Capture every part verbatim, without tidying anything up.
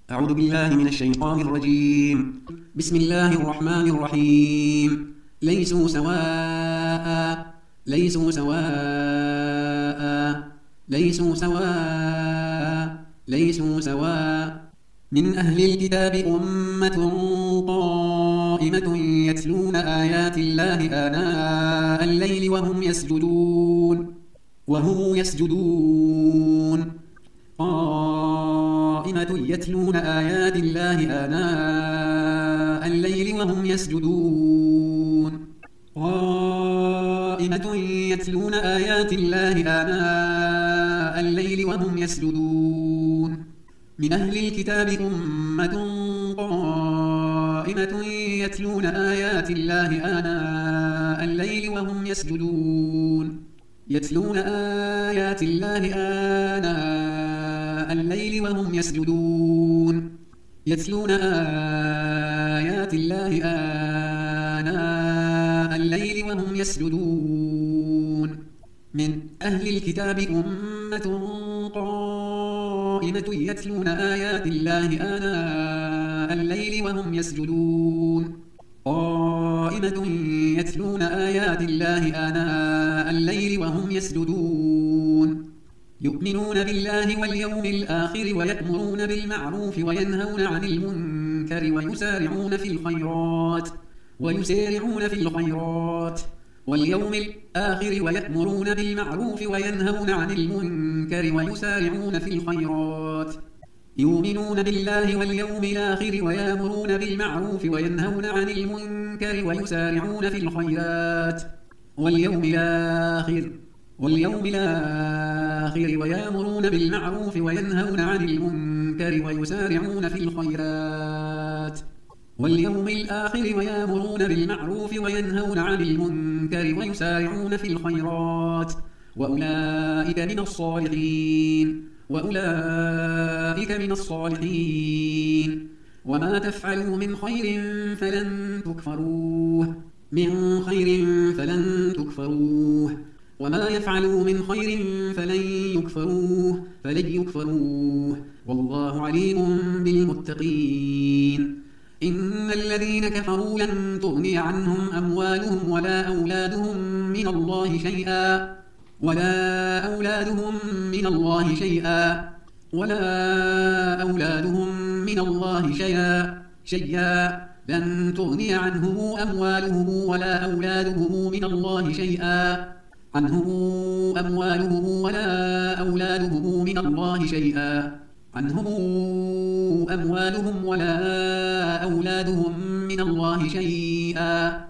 أعوذ بالله من الشيطان الرجيم. بسم الله الرحمن الرحيم. ليسوا سواء ليسوا سواء ليسوا سواء ليسوا سواء من أهل الكتاب أمة قائمة يتلون آيات الله آناء الليل وهم يسجدون وهم يسجدون قائمة يتلون آيات الله آناء الليل وهم يسجدون قائمة يتلون آيات الله آناء الليل وهم يسجدون من أهل الكتاب أمة قائمة يتلون آيات الله آناء الليل وهم يسجدون يتلون آيات الله آناء الليل وهم يسجدون يتلون آيات الله آناء الليل وهم يسجدون من أهل الكتاب أمة قائمة يتلون آيات الله آناء الليل وهم يسجدون قائمة يتلون آيات الله آناء الليل وهم يسجدون يؤمنون بالله واليوم الآخر ويأمرون بالمعروف وينهون عن المنكر ويسارعون في الخيرات ويسارعون في الخيرات واليوم الآخر ويأمرون بالمعروف وينهون عن المنكر ويسارعون في الخيرات يؤمنون بالله واليوم الآخر ويأمرون بالمعروف وينهون عن المنكر ويسارعون في الخيرات واليوم الآخر واليوم الآخر ويأمرون بالمعروف وينهون عن المنكر ويسارعون في الخيرات واليوم الآخر ويأمرون بالمعروف وينهون عن المنكر ويسارعون في الخيرات وأولئك من الصالحين وأولئك من الصالحين وما تفعلوا من خير فلن تكفروه من خير فلن تكفروه وما يفعلوا من خير فلن يكفروه فلن يكفروه والله عليم بالمتقين إن الذين كفروا لن تغني عنهم أموالهم ولا أولادهم من الله شيئا ولا أولادهم من الله شيئا ولا أولادهم من الله شيئا شيئا لن تغني عنهم أموالهم ولا أولادهم من الله شيئا عنهم أموالهم ولا أولادهم من الله شيئا عنهم أموالهم ولا أولادهم من الله شيئا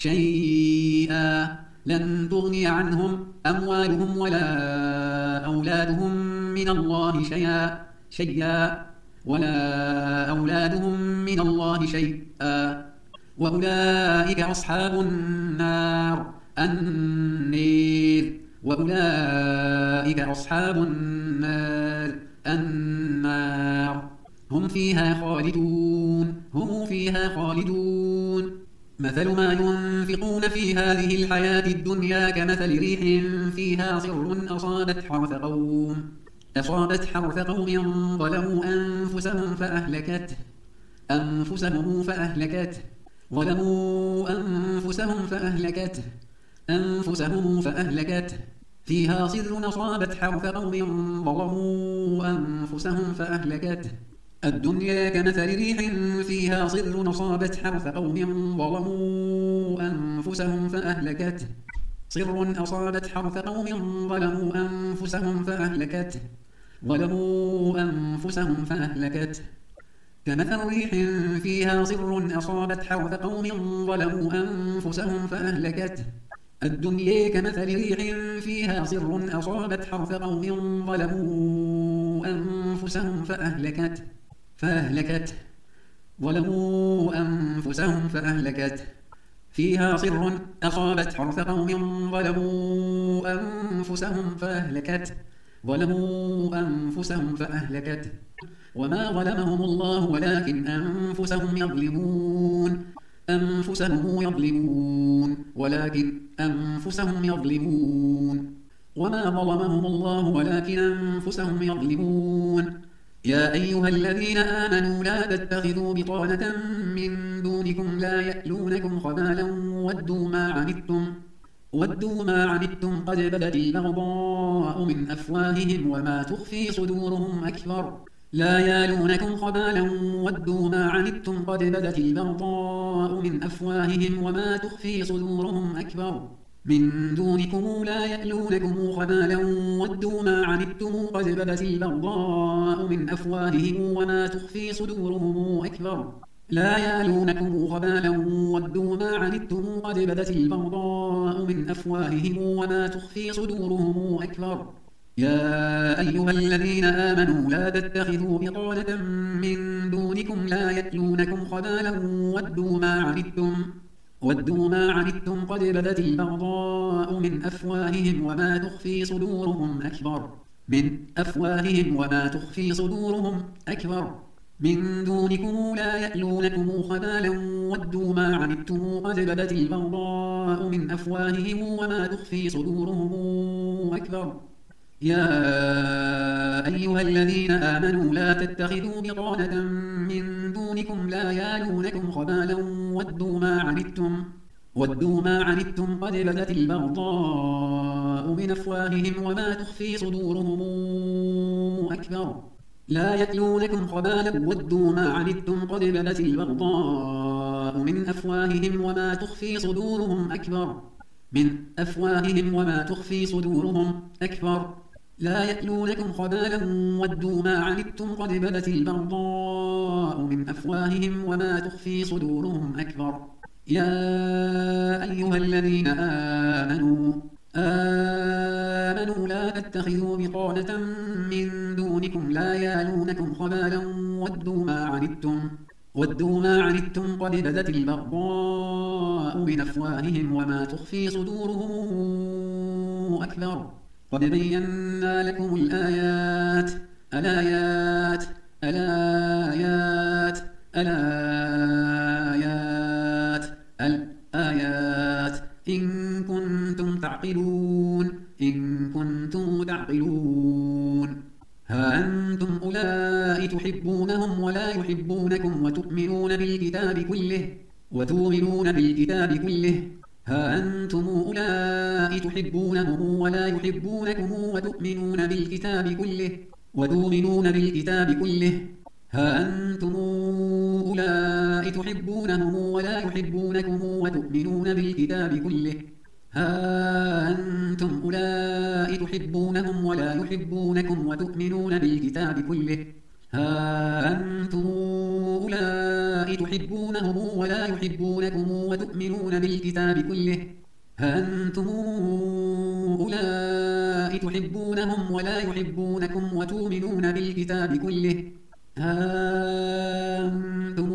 شيئا لن تغني عنهم أموالهم ولا أولادهم من الله شيئا شيئا ولا أولادهم من الله شيئا وأولئك أصحاب النار النير وأولئك أصحاب النار النار هم فيها خالدون هم فيها خالدون مثل ما ينفقون في هذه الحياة الدنيا كمثل ريح فيها صر أصابت حرث قوم أصابت حرث قوم ظلموا أنفسهم فأهلكته أنفسهم فأهلكته ظلموا أنفسهم فأهلكته أنفسهم فأهلكته فيها صر أصابت حرث قوم ظلموا أنفسهم فأهلكته الدنيا كمثل ريح فيها صر أصابت حرث قوم ظلموا أنفسهم فأهلكته صر أصابت حرث قوم ظلموا أنفسهم فأهلكته ظلموا أنفسهم فأهلكته كمثل ريح فيها صر أصابت حرث قوم ظلموا أنفسهم فأهلكته الدنيا كمثل ريح فيها صر أصابت حرث قوم ظلموا أنفسهم فأهلكته فأهلكته ظلموا أنفسهم فأهلكته فيها صر أصابت حرث قوم ظلموا أنفسهم فأهلكته ظلموا أنفسهم فأهلكته وما ظلمهم الله ولكن أنفسهم يظلمون أنفسهم يظلمون ولكن أنفسهم يظلمون وما ظلمهم الله ولكن أنفسهم يظلمون يا أيها الذين آمنوا لا تتخذوا بطانة من دونكم لا يألونكم خبالا ودوا ما عنتم ودوا ما عنتم قد بدت البغضاء من أفواههم وما تخفي صدورهم أكبر لا يالونكم خبالا ودوا ما عنتم قد بدت البغضاء من أفواههم وما تخفي صدورهم أكبر من دونكم لا يألونكم خبالا ودوا ما عنتم قد بدت البغضاء من أفواههم وما تخفي صدورهم أكبر لا يالونكم خبالا ودوا ما عنتم قد بدت البغضاء من أفواههم وما تخفي صدورهم أكبر يا أيها الذين آمنوا لا تتخذوا بطانة من دونكم لا يألونكم خبالا ودوا ما عنتم ودوا ما عنتم قد بدت البغضاء من أفواههم وما تخفي صدورهم أكبر من أفواههم وما تخفي صدورهم أكبر من دونكم لا يألونكم خبالا ودوا ما عنتم قد بدت البغضاء من أفواههم وما تخفي صدورهم أكبر يا أيها الذين آمنوا لا تتخذوا بطانة من دونكم لا يالونكم خبالا ودوا ما عنتم ودوا ما عنتم قد بدت البغضاء من أفواههم وما تخفي صدورهم أكبر لا يألونكم خبالا ودوا ما عنتم قد بدت البغضاء من أفواههم وما تخفي صدورهم أكبر من أفواههم وما تخفي صدورهم أكبر لا يألونكم خبالا ودوا ما عنتم قد بدت البغضاء من أفواههم وما تخفي صدورهم أكبر يا أيها الذين آمنوا آمنوا لا تتخذوا بطانة من دونكم لا يالونكم خبالا ودوا ما عنتم ودوا ما عنتم قد بدت البغضاء من أفواههم وما تخفي صدورهم أكبر قد بينا لكم الآيات الآيات الآيات الآيات الآيات إن كنتم تعقلون إن كنتم تعقلون ها أنتم أولئك تحبونهم ولا يحبونكم وتؤمنون بالكتاب كله وتؤمنون بالكتاب كله ها أنتم أولئك تحبونهم ولا يحبونكم وتؤمنون بالكتاب كله وتؤمنون بالكتاب كله ها أنتم أولئك تحبونهم ولا يحبونكم وتؤمنون بالكتاب كله ها أنتم أولئك تحبونهم ولا يحبونكم وتؤمنون بالكتاب كله ها أنتم أولئك تحبونهم ولا يحبونكم وتؤمنون بالكتاب كله ها أنتم أولئك تحبونهم ولا يحبونكم وتؤمنون بالكتاب كله ها أنتم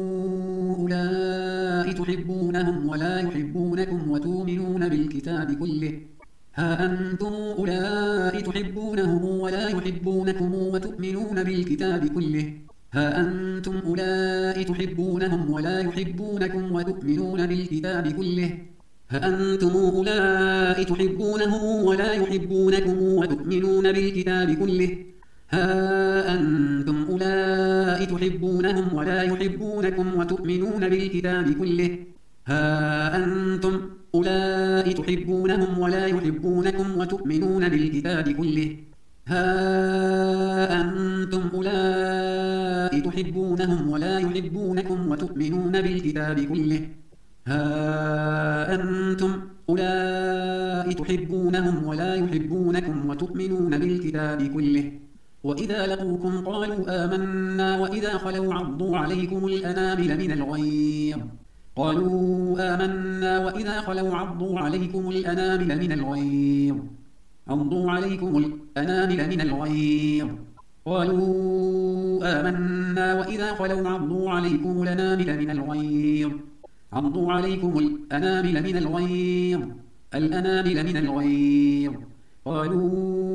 أولئك تحبونهم ولا يحبونكم وتؤمنون بالكتاب كله ها أنتم أولئك تحبونهم ولا يحبونكم وتؤمنون بالكتاب كله ها أنتم أولئك تحبونهم ولا يحبونكم وتؤمنون بالكتاب كله ها أنتم أولئك تحبونهم ولا يحبونكم وتؤمنون بالكتاب كله ها أنتم أولئك تحبونهم ولا يحبونكم وتؤمنون بالكتاب كله ها أنتم أولئك تحبونهم ولا يحبونكم وتؤمنون بالكتاب كله ها أنتم أولئك تحبونهم ولا يحبونكم وتؤمنون بالكتاب كله ها أنتم أولئك تحبونهم ولا يحبونكم وتؤمنون بالكتاب كله وإذا لقوكم قالوا آمنا وإذا خلوا عضوا عليكم الأنامل من الغيظ قالوا آمنا وإذا خلوا عضوا عليكم الأنامل من الغيظ عضوا عليكم الأنامل من الغيظ قالوا آمنا وإذا خلوا عضوا عليكم الأنامل من الغيظ عضوا عليكم الأنامل من الغيظ الأنامل من الغيظ قالوا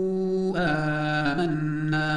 آمنا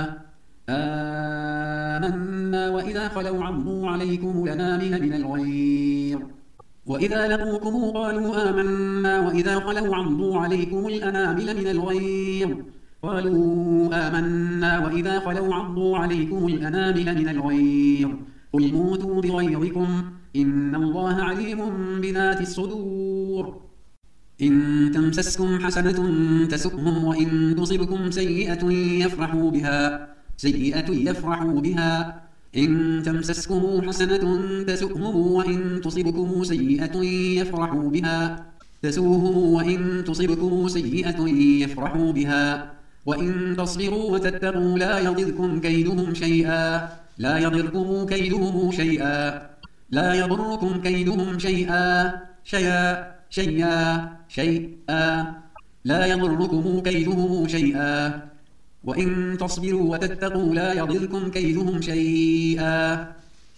آمنا وإذا خلوا عضوا عليكم الأنامل من الغيظ وإذا لقوكم قالوا آمنا وإذا خلوا عضوا عليكم الأنامل من الغيظ قالوا آمنا وإذا خلوا عضوا عليكم الأنامل من الغيظ قل موتوا بغيظكم إن الله عليم بذات الصدور إن تمسسكم حسنة تسؤهم وإن تصبكم سيئة يفرحوا بها سيئة يفرحوا بها إن تمسسكم حسنة تسؤهم وإن تصبكم سيئة يفرحوا بها تسوهم وإن تصبكم سيئة يفرحوا بها وإن تصبروا وتتقوا لا يضركم كيدهم شيئا لا يضركم كيدهم شيئا لا يضركم كيدهم شيئا شيئا شيئا شيئا لا يضركم كيدهم شيئا وإن تصبروا وتتقوا لا يضركم كيدهم شيئا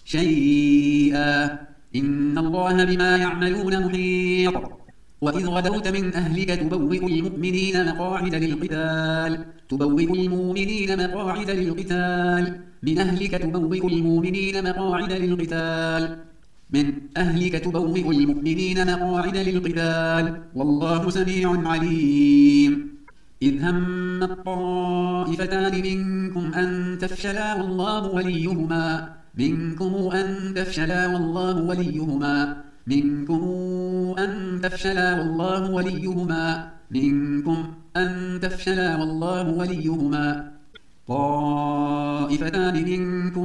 شيئا إن الله بما يعملون محيط وإذ غدوت من أهلك تبوئ المؤمنين مقاعد للقتال تبوئ المؤمنين مقاعد للقتال من أهلك تبوئ المؤمنين مقاعد للقتال من أهلك تبوئ المؤمنين مقاعد للقتال والله سميع عليم إذ هم الطائفتان منكم أن تفشلا والله وليهما منكم أن تفشلا والله وليهما منكم أن تفشلا والله وليهما منكم أن تفشلا والله وليهما طائفتان منكم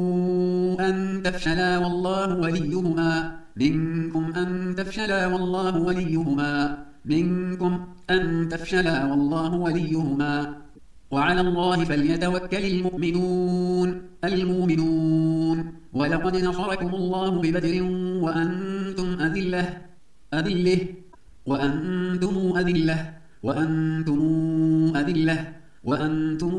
أن تفشلا والله وليهما منكم أن تفشلا والله وليهما منكم أن تفشلا والله وليهما وعلى الله فليتوكل المؤمنون المؤمنون ولقد نصركم الله ببدر وأنتم أذلة أذلة وأنتم أذلة وأنتم أذلة وأنتم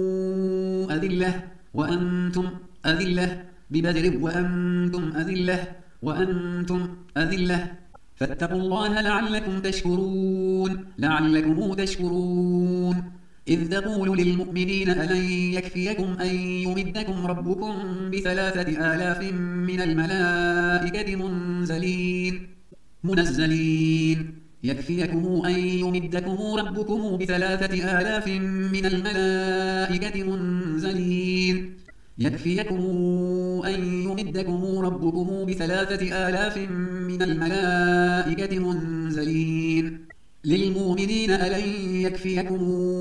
أذلة وأنتم أذلة ببدر وأنتم أذلة وأنتم أذلة فاتقوا الله لعلكم تشكرون لعلكم تشكرون إذ تقول للمؤمنين ألن يكفيكم أن يمدكم ربكم بثلاثة آلاف من الملائكة منزلين منزلين يكفيكم أن يمدكم ربكم بثلاثة آلاف من الملائكة منزلين يكفيكم أن يمدكم ربكم بثلاثة آلاف من الملائكة منزلين للمؤمنين ألن يكفيكم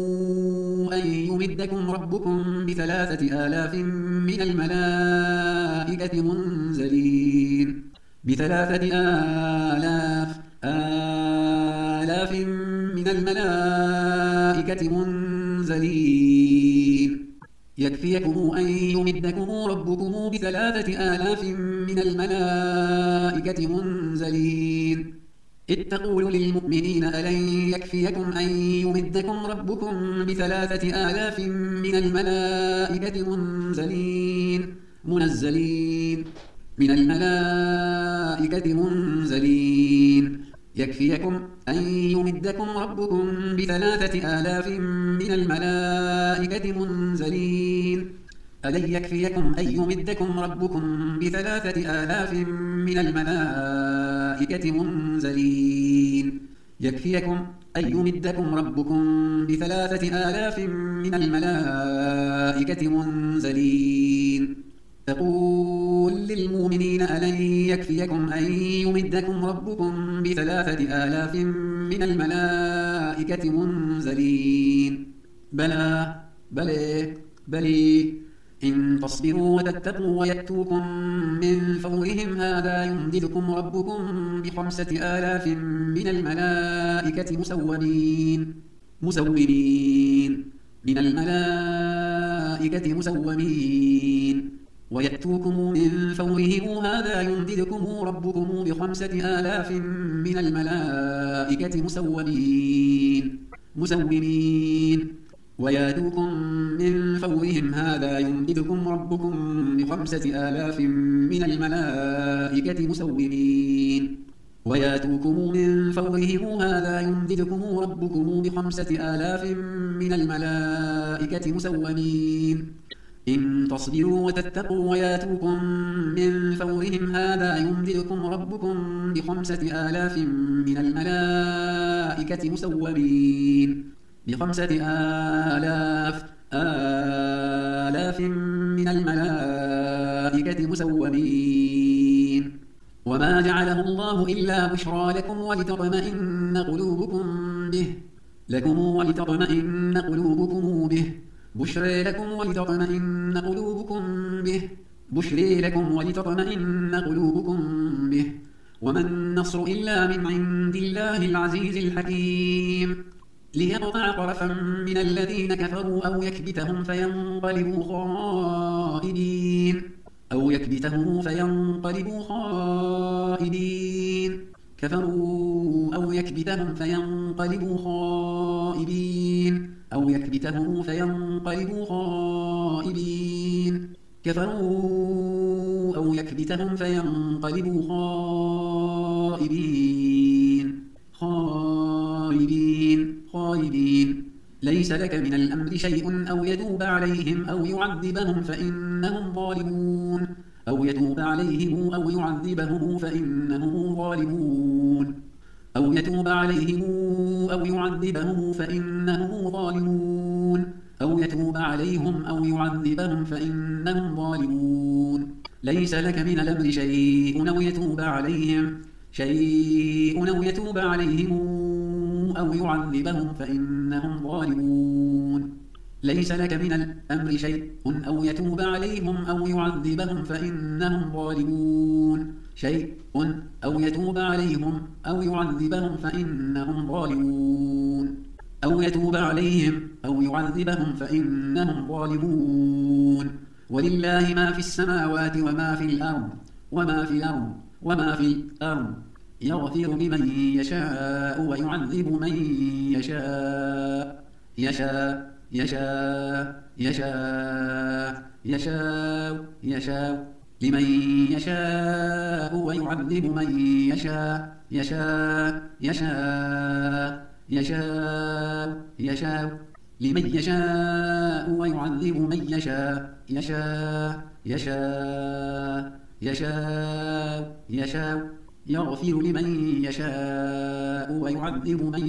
أن يمدكم ربكم بثلاثة آلاف من الملائكة منزلين بثلاثة آلاف آلاف من الملائكة منزلين يكفيكم أن يمدكم ربكم بثلاثة آلاف من الملائكة منزلين إذ تقول للمؤمنين ألن يكفيكم أن يمدكم ربكم بثلاثة آلاف من الملائكة منزلين منزلين من الملائكة منزلين يكفيكم أن يمدكم ربكم بثلاثة آلاف من الملائكة منزلين ألن يكفيكم أن يمدكم ربكم بثلاثة آلاف من الملائكة منزلين يكفيكم أن يمدكم ربكم بثلاثة آلاف من الملائكة منزلين تقول للمؤمنين ألن يكفيكم أن يمدكم ربكم بثلاثة آلاف من الملائكة منزلين بلى بلى بلي إن تصبروا وتتقوا ويأتوكم من فورهم هذا يمددكم ربكم بخمسة آلاف من الملائكة مسومين مسومين من الملائكة مسومين ويأتوكم من فورهم هذا يمددكم ربكم بخمسة آلاف من الملائكة مسومين مسومين ويأتوكم من فورهم هذا يمددكم ربكم بخمسة آلاف من الملائكة مسومين ويأتوكم من فورهم هذا يمددكم ربكم بخمسة آلاف من الملائكة مسومين إن تصبروا وتتقوا ويأتوكم من فورهم هذا يمددكم ربكم بخمسة آلاف من الملائكة مسومين بخمسة آلاف آلاف من الملائكة مسومين وما جعله الله إلا بشرى لكم ولتطمئن قلوبكم به لكم ولتطمئن قلوبكم به بشرى لكم ولتطمئن قلوبكم به بشرى لكم ولتطمئن قلوبكم به وما النصر إلا من عند الله العزيز الحكيم ليقطع طرفا من الذين كفروا أو يكبتهم فينقلبوا خائبين أو يكبتهم فينقلبوا خائبين كفروا أو يكبتهم فينقلبوا خائبين أو يكبتهم فينقلبوا خائبين كفروا أو يكبتهم فينقلبوا خائبين خائبين خائبين ليس لك من الأمر شيء أو يتوب عليهم أو يعذبهم فإنهم ظالمون أو يتوب عليهم أو يعذبهم فإنهم ظالمون أو يتوب عليهم أو يعذبهم فإنهم ظالمون أو يتوب عليهم أو يعذبهم فإنهم ظالمون ليس لك من الأمر شيء أو يتوب عليهم شيء أو يتوب عليهم أو يعذبهم فإنهم ظالمون ليس لك من الأمر شيء أو يتوب عليهم أو يعذبهم فإنهم ظالمون شيء أو يتوب عليهم أو يعذبهم فإنهم ظالمون أو يتوب عليهم أو يعذبهم فإنهم ظالمون ولله ما في السماوات وما في الأرض وما في الأرض وما في الأرض يغفر لمن يشاء ويعذب من يشاء يشاء يشاء يشاء يشاء يشاء لمن يشاء ويعذب من يشاء يشاء يشاء يشاء يشاء لمن يشاء ويعذب من يشاء يشاء يشاء يشاء يشاء يغفر لمن يشاء ويعذب من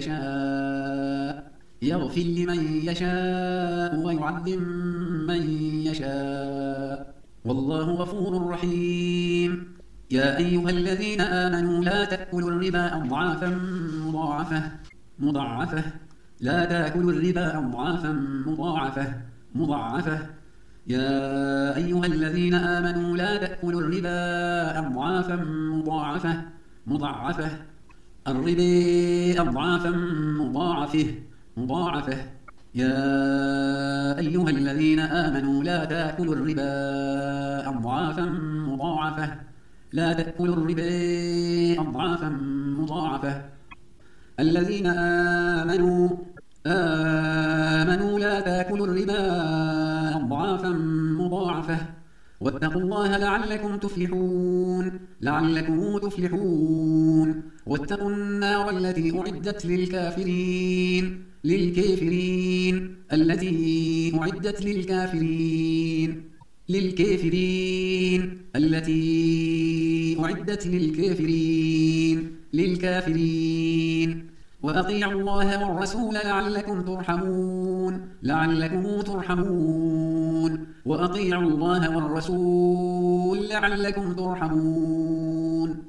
يشاء يغفر لمن يشاء ويعذب من يشاء والله غفور رحيم يا أيها الذين آمنوا لا تأكلوا الربا أضعافا مضاعفة مضاعفة لا تأكلوا الربا أضعافا مضاعفة مضاعفة يا أيها الذين آمنوا لا تأكلوا الربا أضعافا مضاعفة مضاعفة الربا أضعافا مضاعفة مضاعفة يا أيها الذين آمنوا لا تأكلوا الربا أضعافا مضاعفة لا تأكلوا الربا أضعافا مضاعفة الذين آمنوا آمنوا لا تأكلوا الربا أضعافا مضاعفة واتقوا الله لعلكم تفلحون لعلكم تفلحون واتقوا النار التي أعدت للكافرين للكافرين التي أعدت للكافرين للكافرين التي أعدت للكافرين للكافرين وأطيعوا الله والرسول لعلكم ترحمون لعلكم ترحمون وأطيعوا الله والرسول لعلكم ترحمون